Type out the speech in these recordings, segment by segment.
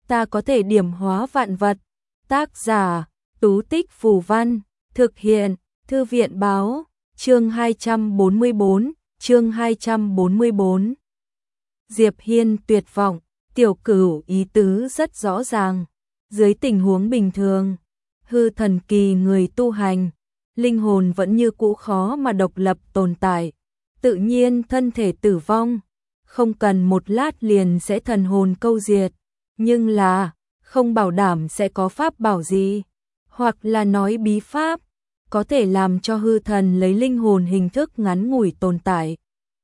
ta có thể điểm hóa vạn vật. Tác giả, Tú Tích Phù Văn, thực hiện, Thư viện Báo, chương 244, chương 244. Diệp Hiên tuyệt vọng, Tiểu Cửu ý tứ rất rõ ràng. Dưới tình huống bình thường, hư thần kỳ người tu hành, linh hồn vẫn như cũ khó mà độc lập tồn tại. Tự nhiên thân thể tử vong, không cần một lát liền sẽ thần hồn câu diệt. Nhưng là, không bảo đảm sẽ có pháp bảo gì, hoặc là nói bí pháp, có thể làm cho hư thần lấy linh hồn hình thức ngắn ngủi tồn tại.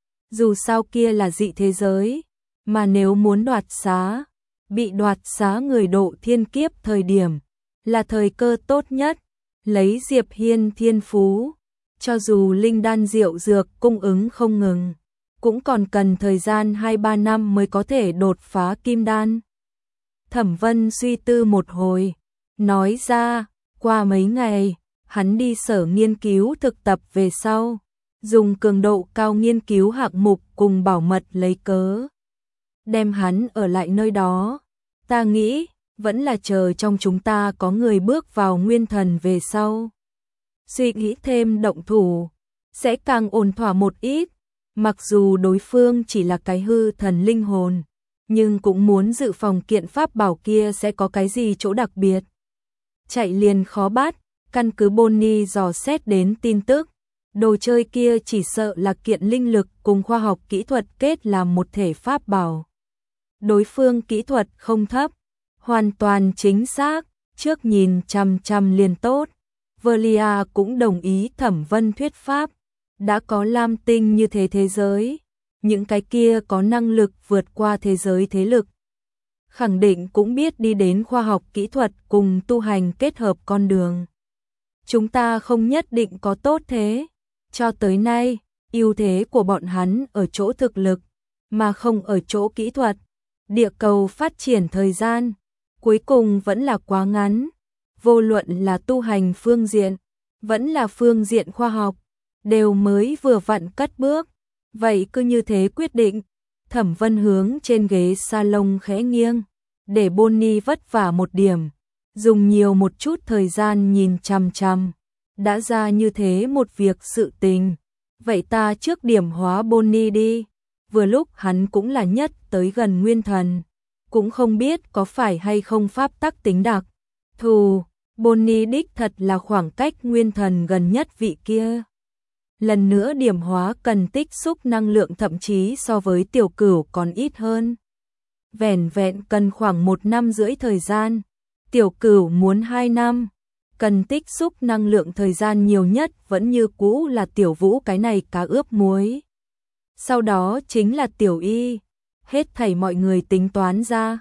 Dù sao kia là dị thế giới, mà nếu muốn đoạt xá, bị đoạt xá người độ thiên kiếp thời điểm, là thời cơ tốt nhất, lấy Diệp Hiên thiên phú, cho dù linh đan diệu dược cung ứng không ngừng, cũng còn cần thời gian 2-3 năm mới có thể đột phá kim đan. Thẩm Vân suy tư một hồi, nói ra, qua mấy ngày, hắn đi sở nghiên cứu thực tập về sau, dùng cường độ cao nghiên cứu hạng mục cùng bảo mật lấy cớ, đem hắn ở lại nơi đó. Ta nghĩ, vẫn là chờ trong chúng ta có người bước vào nguyên thần về sau. Suy nghĩ thêm động thủ, sẽ càng ổn thỏa một ít, mặc dù đối phương chỉ là cái hư thần linh hồn, nhưng cũng muốn dự phòng kiện pháp bảo kia sẽ có cái gì chỗ đặc biệt. Chạy liền khó bắt, căn cứ Bonnie dò xét đến tin tức, đồ chơi kia chỉ sợ là kiện linh lực cùng khoa học kỹ thuật kết làm một thể pháp bảo. Đối phương kỹ thuật không thấp, hoàn toàn chính xác, trước nhìn chằm chằm liền tốt. Velia cũng đồng ý Thẩm Vân thuyết pháp, đã có lam tinh như thế giới, những cái kia có năng lực vượt qua thế giới thế lực, khẳng định cũng biết đi đến khoa học kỹ thuật cùng tu hành kết hợp con đường. Chúng ta không nhất định có tốt thế, cho tới nay, ưu thế của bọn hắn ở chỗ thực lực, mà không ở chỗ kỹ thuật. Địa cầu phát triển thời gian, cuối cùng vẫn là quá ngắn, vô luận là tu hành phương diện, vẫn là phương diện khoa học, đều mới vừa vặn cất bước. Vậy cứ như thế quyết định. Thẩm Vân hướng trên ghế salon khẽ nghiêng, để Bonnie vất vả một điểm, dùng nhiều một chút thời gian nhìn chằm chằm. Đã ra như thế một việc sự tình, vậy ta trước điểm hóa Bonnie đi. Vừa lúc hắn cũng là nhất tới gần nguyên thần, cũng không biết có phải hay không pháp tắc tính đặc thù. Bonnie đích thật là khoảng cách nguyên thần gần nhất vị kia. Lần nữa điểm hóa cần tích xúc năng lượng, thậm chí so với Tiểu Cửu còn ít hơn. Vẻn vẹn cần khoảng 1 năm rưỡi thời gian, Tiểu Cửu muốn 2 năm. Cần tích xúc năng lượng thời gian nhiều nhất vẫn như cũ là Tiểu Vũ cái này cá ướp muối. Sau đó chính là Tiểu Y, hết thảy mọi người tính toán ra,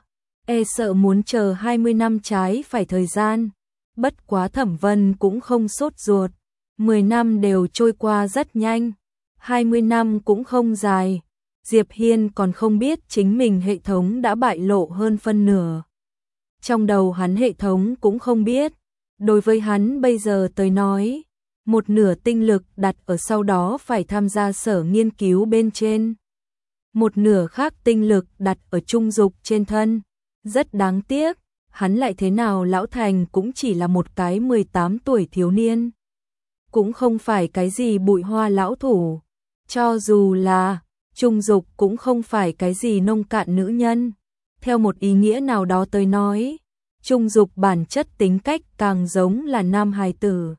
sợ muốn chờ 20 năm trái phải thời gian. Bất quá Thẩm Vân cũng không sốt ruột, 10 năm đều trôi qua rất nhanh, 20 năm cũng không dài. Diệp Hiên còn không biết chính mình hệ thống đã bại lộ hơn phân nửa. Trong đầu hắn hệ thống cũng không biết, đối với hắn bây giờ tới nói, một nửa tinh lực đặt ở sau đó phải tham gia sở nghiên cứu bên trên, một nửa khác tinh lực đặt ở trung dục trên thân. Rất đáng tiếc, hắn lại thế nào lão thành cũng chỉ là một cái 18 tuổi thiếu niên, cũng không phải cái gì bụi hoa lão thủ, cho dù là trung dục cũng không phải cái gì nông cạn nữ nhân. Theo một ý nghĩa nào đó tới nói, trung dục bản chất tính cách càng giống là nam hài tử,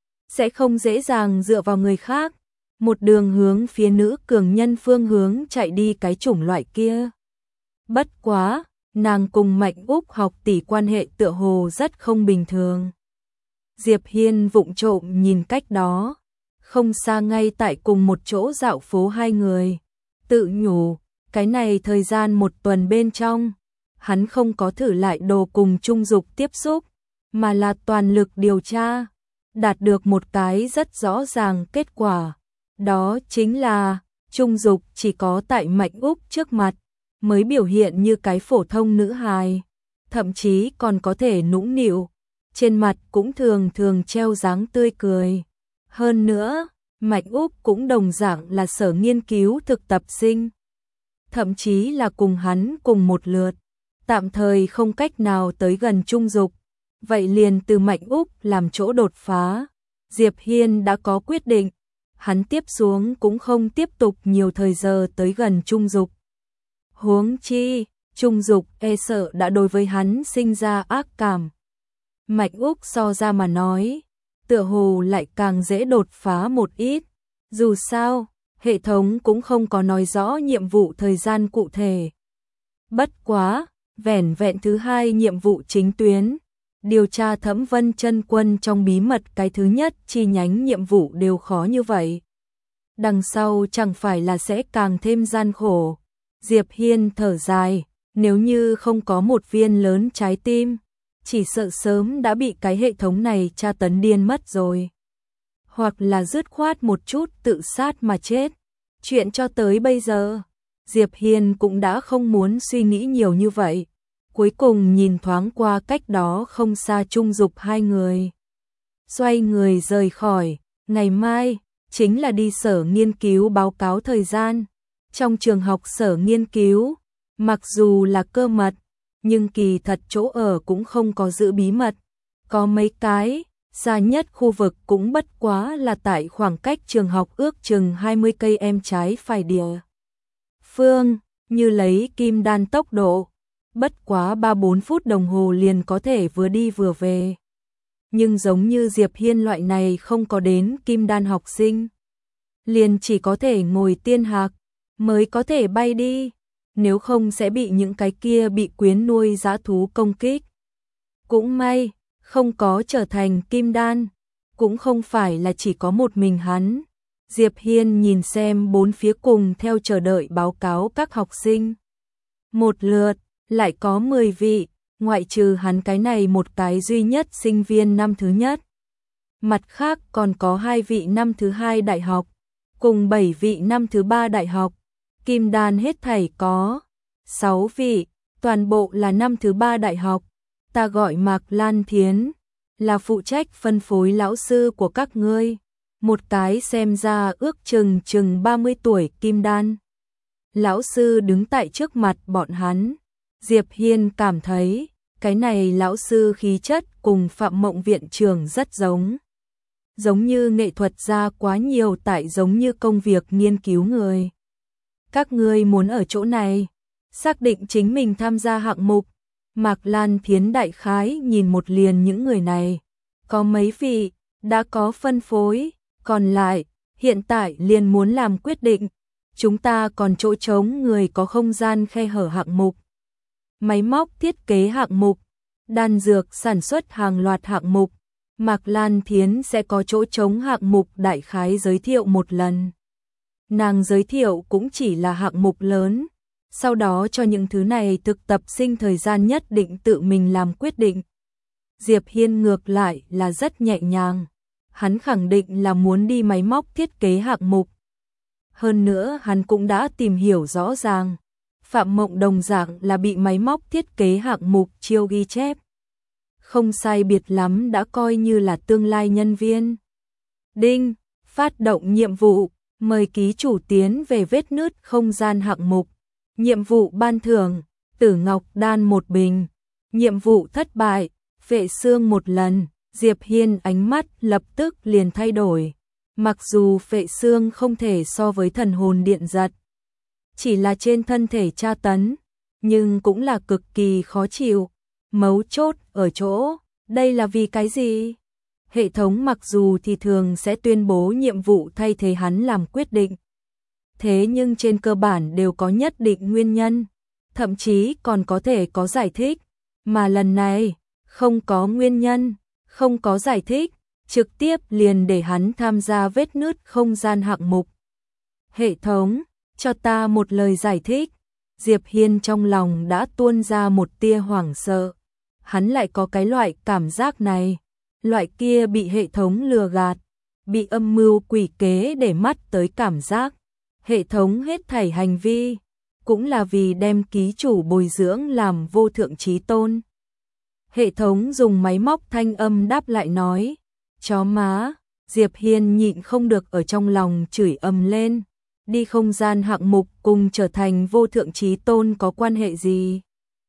sẽ không dễ dàng dựa vào người khác, một đường hướng phía nữ cường nhân phương hướng chạy đi cái chủng loại kia. Bất quá, nàng cùng Mạnh Úc học tỷ quan hệ tựa hồ rất không bình thường. Diệp Hiên vụng trộm nhìn cách đó, không xa ngay tại cùng một chỗ dạo phố hai người, tự nhủ, cái này thời gian 1 tuần bên trong, hắn không có thử lại đồ cùng trung dục tiếp xúc, mà là toàn lực điều tra, đạt được một cái rất rõ ràng kết quả, đó chính là trung dục chỉ có tại Mạnh Úc trước mặt mới biểu hiện như cái phổ thông nữ hài, thậm chí còn có thể nũng nịu, trên mặt cũng thường thường treo dáng tươi cười. Hơn nữa, Mạnh Úc cũng đồng dạng là sở nghiên cứu thực tập sinh, thậm chí là cùng hắn cùng một lượt. tạm thời không cách nào tới gần Trung Dục, vậy liền từ Mạnh Úc làm chỗ đột phá. Diệp Hiên đã có quyết định, hắn tiếp xuống cũng không tiếp tục nhiều thời giờ tới gần Trung Dục. Huống chi, Trung Dục e sợ đã đối với hắn sinh ra ác cảm. Mạnh Úc so ra mà nói, tựa hồ lại càng dễ đột phá một ít. Dù sao, hệ thống cũng không có nói rõ nhiệm vụ thời gian cụ thể. Bất quá, vẻn vẹn thứ hai nhiệm vụ chính tuyến, điều tra Thẩm Vân Chân Quân trong bí mật cái thứ nhất chi nhánh nhiệm vụ đều khó như vậy. Đằng sau chẳng phải là sẽ càng thêm gian khổ. Diệp Hiên thở dài, nếu như không có một viên lớn trái tim, chỉ sợ sớm đã bị cái hệ thống này tra tấn điên mất rồi. Hoặc là dứt khoát một chút tự sát mà chết. Chuyện cho tới bây giờ, Diệp Hiên cũng đã không muốn suy nghĩ nhiều như vậy. Cuối cùng nhìn thoáng qua cách đó không xa Trung Dục hai người. Xoay người rời khỏi, ngày mai, chính là đi sở nghiên cứu báo cáo thời gian. Trong trường học sở nghiên cứu, mặc dù là cơ mật, nhưng kỳ thật chỗ ở cũng không có giữ bí mật. Có mấy cái, xa nhất khu vực cũng bất quá là tại khoảng cách trường học ước chừng 20 cây em trái phải địa phương, như lấy kim đan tốc độ, bất quá 3-4 phút đồng hồ liền có thể vừa đi vừa về. Nhưng giống như Diệp Hiên loại này không có đến kim đan học sinh, liền chỉ có thể ngồi tiên hạc, mới có thể bay đi, nếu không sẽ bị những cái kia bị quyến nuôi dã thú công kích. Cũng may, không có trở thành kim đan, cũng không phải là chỉ có một mình hắn. Diệp Hiên nhìn xem bốn phía cùng theo chờ đợi báo cáo các học sinh. Một lượt, lại có 10 vị, ngoại trừ hắn cái này một cái duy nhất sinh viên năm thứ nhất. Mặt khác còn có 2 vị năm thứ 2 đại học, cùng 7 vị năm thứ 3 đại học. Kim đan hết thảy có 6 vị, toàn bộ là năm thứ 3 đại học. Ta gọi Mạc Lan Thiến, là phụ trách phân phối lão sư của các ngươi. Một cái xem ra ước chừng 30 tuổi kim đan. Lão sư đứng tại trước mặt bọn hắn. Diệp Hiên cảm thấy, cái này lão sư khí chất cùng Phạm Mộng viện trưởng rất giống. Giống như nghệ thuật gia quá nhiều tại giống như công việc nghiên cứu người. Các ngươi muốn ở chỗ này, xác định chính mình tham gia hạng mục. Mạc Lan Thiến đại khái nhìn một liền những người này. Có mấy vị, đã có phân phối, còn lại, hiện tại liền muốn làm quyết định. Chúng ta còn chỗ trống người có không gian khe hở hạng mục. Máy móc thiết kế hạng mục, đan dược sản xuất hàng loạt hạng mục. Mạc Lan Thiến sẽ có chỗ trống hạng mục đại khái giới thiệu một lần. Nàng giới thiệu cũng chỉ là hạng mục lớn, sau đó cho những thứ này thực tập sinh thời gian nhất định tự mình làm quyết định. Diệp Hiên ngược lại là rất nhẹ nhàng, hắn khẳng định là muốn đi máy móc thiết kế hạng mục. Hơn nữa hắn cũng đã tìm hiểu rõ ràng, Phạm Mộng đồng dạng là bị máy móc thiết kế hạng mục chiêu ghi chép. Không sai biệt lắm đã coi như là tương lai nhân viên. Đinh, phát động nhiệm vụ, mời ký chủ tiến về vết nứt không gian hạng mục. Nhiệm vụ ban thưởng, tử ngọc đan một bình. Nhiệm vụ thất bại, phệ xương một lần. Diệp Hiên ánh mắt lập tức liền thay đổi. Mặc dù phệ xương không thể so với thần hồn điện giật, chỉ là trên thân thể tra tấn, nhưng cũng là cực kỳ khó chịu. Mấu chốt ở chỗ, đây là vì cái gì? Hệ thống mặc dù thì thường sẽ tuyên bố nhiệm vụ thay thế hắn làm quyết định. Thế nhưng trên cơ bản đều có nhất định nguyên nhân, thậm chí còn có thể có giải thích. Mà lần này, không có nguyên nhân, không có giải thích, trực tiếp liền để hắn tham gia vết nứt không gian hạng mục. Hệ thống, cho ta một lời giải thích. Diệp Hiên trong lòng đã tuôn ra một tia hoảng sợ. Hắn lại có cái loại cảm giác này, loại kia bị hệ thống lừa gạt, bị âm mưu quỷ kế để mắt tới cảm giác. Hệ thống hết thảy hành vi, cũng là vì đem ký chủ bồi dưỡng làm vô thượng chí tôn. Hệ thống dùng máy móc thanh âm đáp lại nói, chó má. Diệp Hiên nhịn không được ở trong lòng chửi ầm lên. Đi không gian hạng mục cùng trở thành vô thượng chí tôn có quan hệ gì?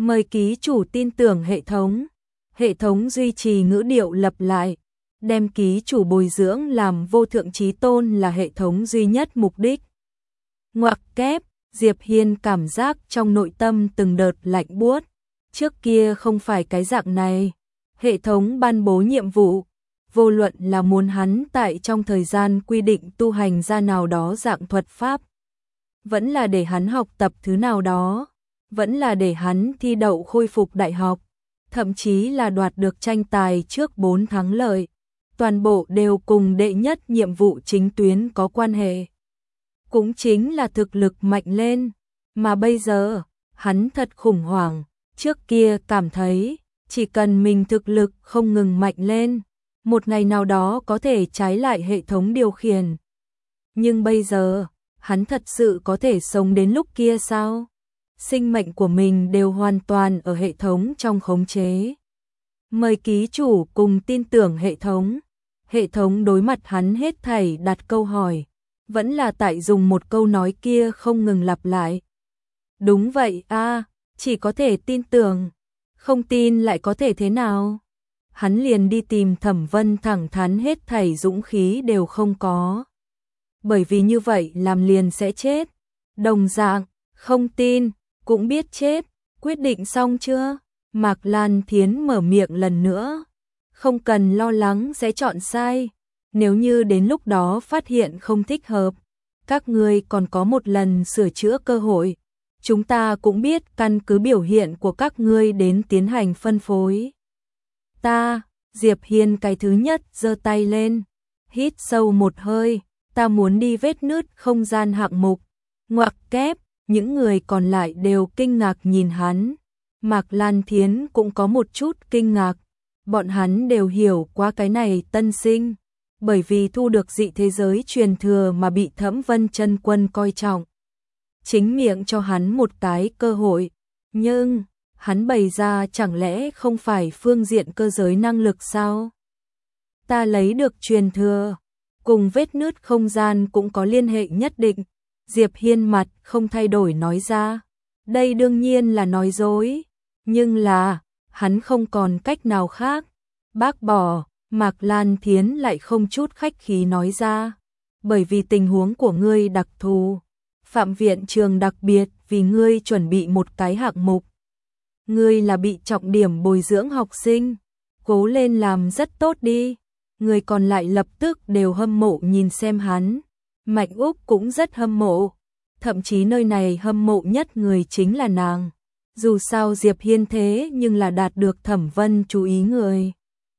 Mời ký chủ tin tưởng hệ thống. Hệ thống duy trì ngữ điệu lặp lại, đem ký chủ bồi dưỡng làm vô thượng chí tôn là hệ thống duy nhất mục đích. Ngoặc kép, Diệp Hiên cảm giác trong nội tâm từng đợt lạnh buốt. Trước kia không phải cái dạng này. Hệ thống ban bố nhiệm vụ, vô luận là muốn hắn tại trong thời gian quy định tu hành ra nào đó dạng thuật pháp, vẫn là để hắn học tập thứ nào đó, vẫn là để hắn thi đậu khôi phục đại học, thậm chí là đoạt được tranh tài trước 4 thắng lợi. Toàn bộ đều cùng đệ nhất nhiệm vụ chính tuyến có quan hệ. Cũng chính là thực lực mạnh lên. Mà bây giờ, hắn thật khủng hoảng. Trước kia cảm thấy, chỉ cần mình thực lực không ngừng mạnh lên, một ngày nào đó có thể trái lại hệ thống điều khiển. Nhưng bây giờ, hắn thật sự có thể sống đến lúc kia sao? Sinh mệnh của mình đều hoàn toàn ở hệ thống trong khống chế. Mời ký chủ cùng tin tưởng hệ thống. Hệ thống đối mặt hắn hết thảy đặt câu hỏi, vẫn là tại dùng một câu nói kia không ngừng lặp lại. Đúng vậy a, chỉ có thể tin tưởng, không tin lại có thể thế nào? Hắn liền đi tìm Thẩm Vân thẳng thắn hết thảy dũng khí đều không có. Bởi vì như vậy làm liền sẽ chết. Đồng dạng, không tin, cũng biết chết. Quyết định xong chưa? Mạc Lan Thiến mở miệng lần nữa. Không cần lo lắng sẽ chọn sai. Nếu như đến lúc đó phát hiện không thích hợp, các ngươi còn có một lần sửa chữa cơ hội. Chúng ta cũng biết căn cứ biểu hiện của các ngươi đến tiến hành phân phối. Diệp Hiên cái thứ nhất giơ tay lên, hít sâu một hơi, ta muốn đi vết nứt không gian hạng mục. Ngoặc kép, những người còn lại đều kinh ngạc nhìn hắn. Mạc Lan Thiến cũng có một chút kinh ngạc. Bọn hắn đều hiểu qua cái này tân sinh, bởi vì thu được dị thế giới truyền thừa mà bị Thẩm Vân chân quân coi trọng. Chính miệng cho hắn một cái cơ hội, nhưng hắn bày ra chẳng lẽ không phải phương diện cơ giới năng lực sao? Ta lấy được truyền thừa, cùng vết nứt không gian cũng có liên hệ nhất định. Diệp Hiên mặt không thay đổi nói ra. Đây đương nhiên là nói dối, nhưng là hắn không còn cách nào khác. Bác bỏ, Mạc Lan Thiến lại không chút khách khí nói ra. Bởi vì tình huống của ngươi đặc thù, Phạm viện trường đặc biệt vì ngươi chuẩn bị một cái hạng mục. Ngươi là bị trọng điểm bồi dưỡng học sinh, cố lên làm rất tốt đi. Người còn lại lập tức đều hâm mộ nhìn xem hắn. Mạnh Úc cũng rất hâm mộ, thậm chí nơi này hâm mộ nhất người chính là nàng. Dù sao Diệp Hiên thế nhưng là đạt được Thẩm Vân chú ý người.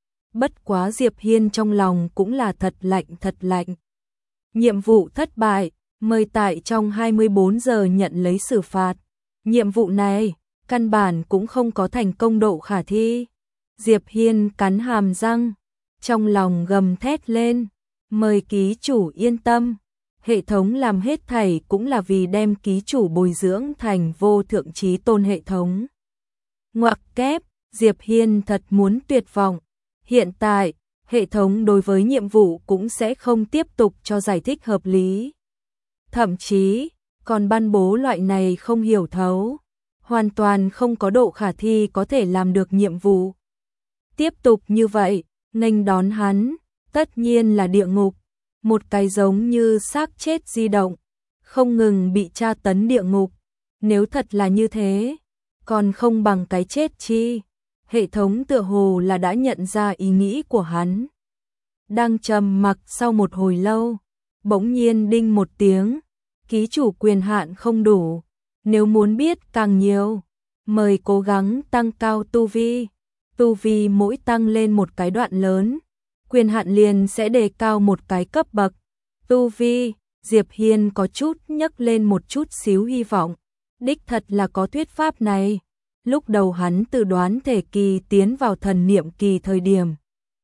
Bất quá Diệp Hiên trong lòng cũng là thật lạnh. Nhiệm vụ thất bại, mời tại trong 24 giờ nhận lấy xử phạt. Nhiệm vụ này, căn bản cũng không có thành công độ khả thi. Diệp Hiên cắn hàm răng, trong lòng gầm thét lên. Mời ký chủ yên tâm, hệ thống làm hết thảy cũng là vì đem ký chủ bồi dưỡng thành vô thượng chí tôn hệ thống. Ngoặc kép, Diệp Hiên thật muốn tuyệt vọng. Hiện tại, hệ thống đối với nhiệm vụ cũng sẽ không tiếp tục cho giải thích hợp lý. Thậm chí, còn ban bố loại này không hiểu thấu, hoàn toàn không có độ khả thi có thể làm được nhiệm vụ. Tiếp tục như vậy, nghênh đón hắn, tất nhiên là địa ngục. Một cái giống như xác chết di động, không ngừng bị tra tấn địa ngục. Nếu thật là như thế, còn không bằng cái chết chi. Hệ thống tựa hồ là đã nhận ra ý nghĩ của hắn. Đang trầm mặc sau một hồi lâu, bỗng nhiên đinh một tiếng, ký chủ quyền hạn không đủ. Nếu muốn biết càng nhiều, mời cố gắng tăng cao tu vi. Tu vi mỗi tăng lên một cái đoạn lớn, quyền hạn liền sẽ đề cao một cái cấp bậc. Tu vi, Diệp Hiên có chút nhấc lên một chút xíu hy vọng. Đích thật là có thuyết pháp này. Lúc đầu hắn từ đoán thể kỳ tiến vào thần niệm kỳ thời điểm,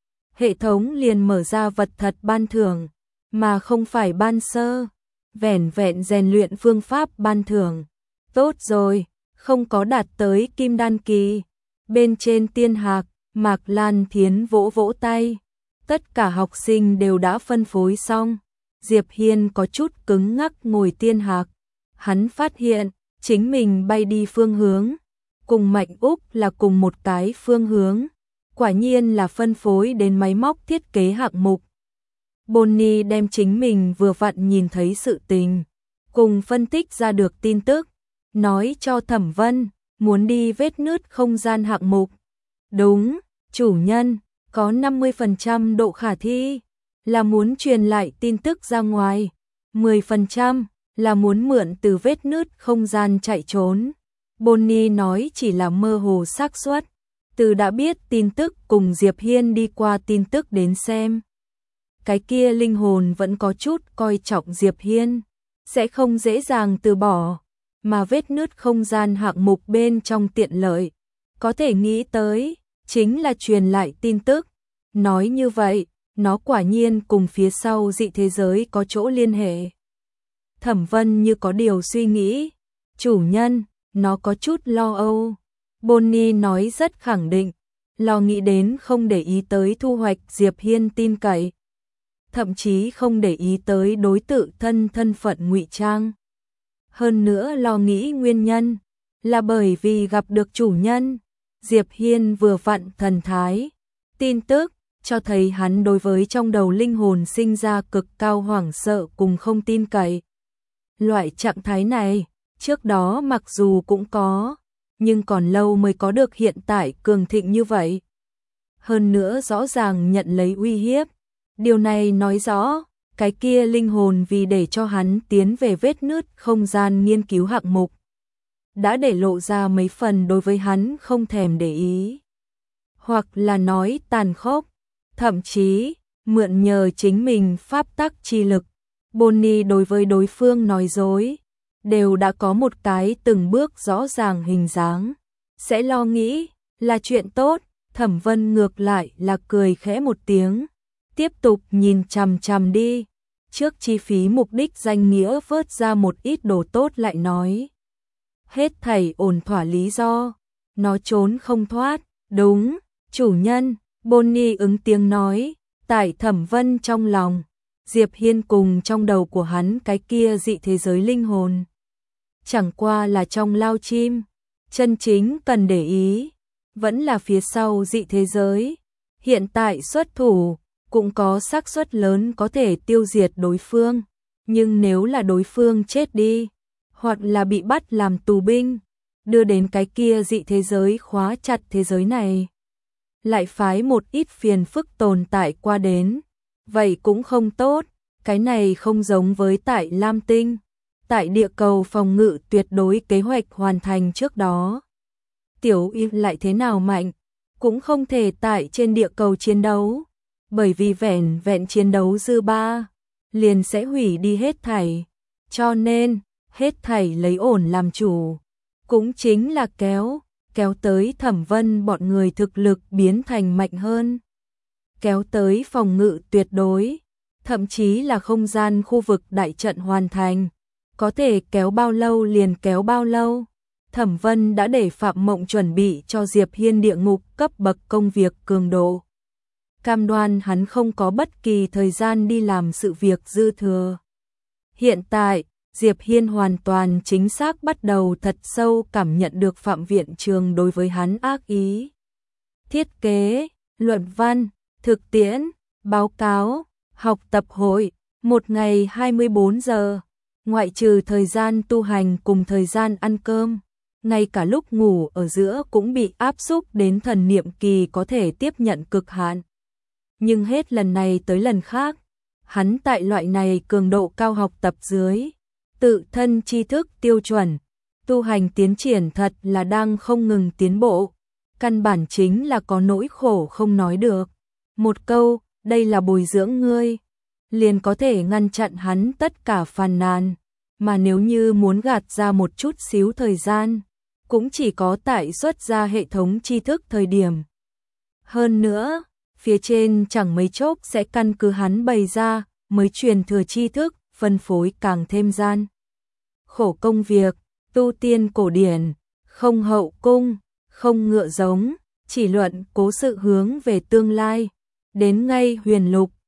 hệ thống liền mở ra vật thật ban thưởng, mà không phải ban sơ. Vẻn vẹn rèn luyện phương pháp ban thưởng. Tốt rồi, không có đạt tới kim đan kỳ. Bên trên tiên hạc, Mạc Lan Thiến vỗ vỗ tay. Tất cả học sinh đều đã phân phối xong. Diệp Hiên có chút cứng ngắc ngồi tiên hạc. Hắn phát hiện, chính mình bay đi phương hướng cùng Mạnh Úc là cùng một cái phương hướng, quả nhiên là phân phối đến máy móc thiết kế hạng mục. Bonnie đem chính mình vừa vặn nhìn thấy sự tình, cùng phân tích ra được tin tức, nói cho Thẩm Vân, muốn đi vết nứt không gian hạng mục. Đúng, chủ nhân, có 50% độ khả thi, là muốn truyền lại tin tức ra ngoài, 10% là muốn mượn từ vết nứt không gian chạy trốn. Bonnie nói chỉ là mơ hồ xác suất, từ đã biết tin tức cùng Diệp Hiên đi qua tin tức đến xem. Cái kia linh hồn vẫn có chút coi trọng Diệp Hiên, sẽ không dễ dàng từ bỏ, mà vết nứt không gian hạng mục bên trong tiện lợi, có thể nghĩ tới, chính là truyền lại tin tức. Nói như vậy, nó quả nhiên cùng phía sau dị thế giới có chỗ liên hệ. Thẩm Vân như có điều suy nghĩ, chủ nhân, nó có chút lo âu. Bonnie nói rất khẳng định, lo nghĩ đến không để ý tới thu hoạch Diệp Hiên tin cậy, thậm chí không để ý tới đối tự thân thân phận ngụy trang. Hơn nữa lo nghĩ nguyên nhân, là bởi vì gặp được chủ nhân, Diệp Hiên vừa vặn thần thái, tin tức, cho thấy hắn đối với trong đầu linh hồn sinh ra cực cao hoảng sợ cùng không tin cậy. Loại trạng thái này, trước đó mặc dù cũng có, nhưng còn lâu mới có được hiện tại cường thịnh như vậy. Hơn nữa rõ ràng nhận lấy uy hiếp. Điều này nói rõ, cái kia linh hồn vì để cho hắn tiến về vết nứt không gian nghiên cứu hạng mục, đã để lộ ra mấy phần đối với hắn không thèm để ý. Hoặc là nói tàn khốc, thậm chí, mượn nhờ chính mình pháp tắc chi lực. Bonnie đối với đối phương nói dối, đều đã có một cái từng bước rõ ràng hình dáng. Sẽ lo nghĩ, là chuyện tốt, Thẩm Vân ngược lại là cười khẽ một tiếng. Tiếp tục nhìn chằm chằm đi, trước chi phí mục đích danh nghĩa vớt ra một ít đồ tốt lại nói. Hết thảy ổn thỏa lý do, nó trốn không thoát, đúng, chủ nhân, Bonnie ứng tiếng nói, tại Thẩm Vân trong lòng, Diệp Hiên cùng trong đầu của hắn cái kia dị thế giới linh hồn. Chẳng qua là trong lao chim, chân chính cần để ý, vẫn là phía sau dị thế giới, hiện tại xuất thủ, cũng có xác suất lớn có thể tiêu diệt đối phương, nhưng nếu là đối phương chết đi, hoặc là bị bắt làm tù binh, đưa đến cái kia dị thế giới khóa chặt thế giới này, lại phái một ít phiền phức tồn tại qua đến, vậy cũng không tốt, cái này không giống với tại Lam Tinh, tại địa cầu phòng ngự tuyệt đối kế hoạch hoàn thành trước đó. Tiểu Y lại thế nào mạnh, cũng không thể tại trên địa cầu chiến đấu. Bởi vì vẹn vẹn chiến đấu dư ba, liền sẽ hủy đi hết thảy. Cho nên, hết thảy lấy ổn làm chủ. Cũng chính là kéo tới Thẩm Vân bọn người thực lực biến thành mạnh hơn. Kéo tới phòng ngự tuyệt đối, thậm chí là không gian khu vực đại trận hoàn thành. Có thể kéo bao lâu liền kéo bao lâu. Thẩm Vân đã để Phạm Mộng chuẩn bị cho Diệp Hiên địa ngục cấp bậc công việc cường độ. Cam đoan hắn không có bất kỳ thời gian đi làm sự việc dư thừa. Hiện tại, Diệp Hiên hoàn toàn chính xác bắt đầu thật sâu cảm nhận được Phạm Viện Trường đối với hắn ác ý. Thiết kế, luận văn, thực tiễn, báo cáo, học tập hội, một ngày 24 giờ, ngoại trừ thời gian tu hành cùng thời gian ăn cơm, ngay cả lúc ngủ ở giữa cũng bị áp xúc đến thần niệm kỳ có thể tiếp nhận cực hạn. Nhưng hết lần này tới lần khác, hắn tại loại này cường độ cao học tập dưới, tự thân tri thức tiêu chuẩn, tu hành tiến triển thật là đang không ngừng tiến bộ, căn bản chính là có nỗi khổ không nói được. Một câu, đây là bồi dưỡng ngươi, liền có thể ngăn chặn hắn tất cả phàn nàn, mà nếu như muốn gạt ra một chút xíu thời gian, cũng chỉ có tại xuất ra hệ thống tri thức thời điểm. Hơn nữa, phía trên chẳng mấy chốc sẽ căn cứ hắn bày ra, mới truyền thừa tri thức, phân phối càng thêm gian. Khổ công việc, tu tiên cổ điển, không hậu cung, không ngựa giống, chỉ luận cố sự hướng về tương lai, đến ngay huyền lục,